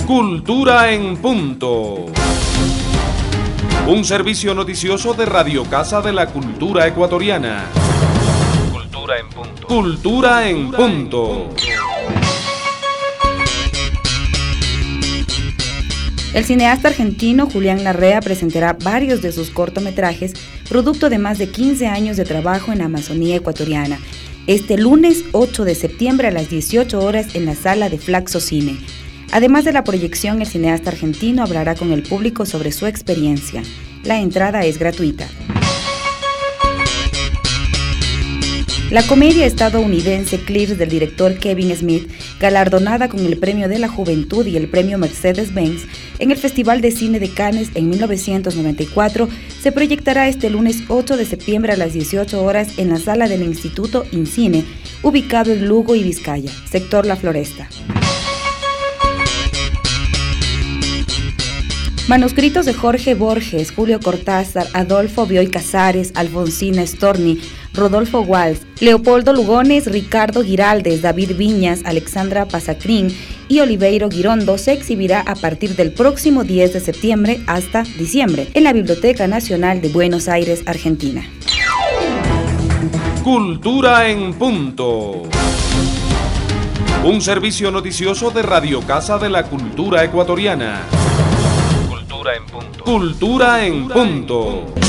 Cultura en Punto. Un servicio noticioso de Radio Casa de la Cultura Ecuatoriana. Cultura en Punto. Cultura en Punto. El cineasta argentino Julián Larrea presentará varios de sus cortometrajes, producto de más de 15 años de trabajo en la Amazonía ecuatoriana, este lunes 8 de septiembre a las 18 horas en la sala de Flaxo Cine. Además de la proyección, el cineasta argentino hablará con el público sobre su experiencia. La entrada es gratuita. La comedia estadounidense Clerks del director Kevin Smith, galardonada con el Premio de la Juventud y el Premio Mercedes-Benz en el Festival de Cine de Cannes en 1994, se proyectará este lunes 8 de septiembre a las 18 horas en la sala del Instituto INCINE, ubicado en Lugo y Vizcaya, sector La Floresta. Manuscritos de Jorge Borges, Julio Cortázar, Adolfo Bioy Casares, Alfonsina Storni, Rodolfo Walsh, Leopoldo Lugones, Ricardo Giraldes, David Viñas, Alexandra Pasacrín y Oliveiro Girondo se exhibirá a partir del próximo 10 de septiembre hasta diciembre en la Biblioteca Nacional de Buenos Aires, Argentina. Cultura en Punto. Un servicio noticioso de Radio Casa de la Cultura Ecuatoriana. Cultura en Punto. Cultura en Punto.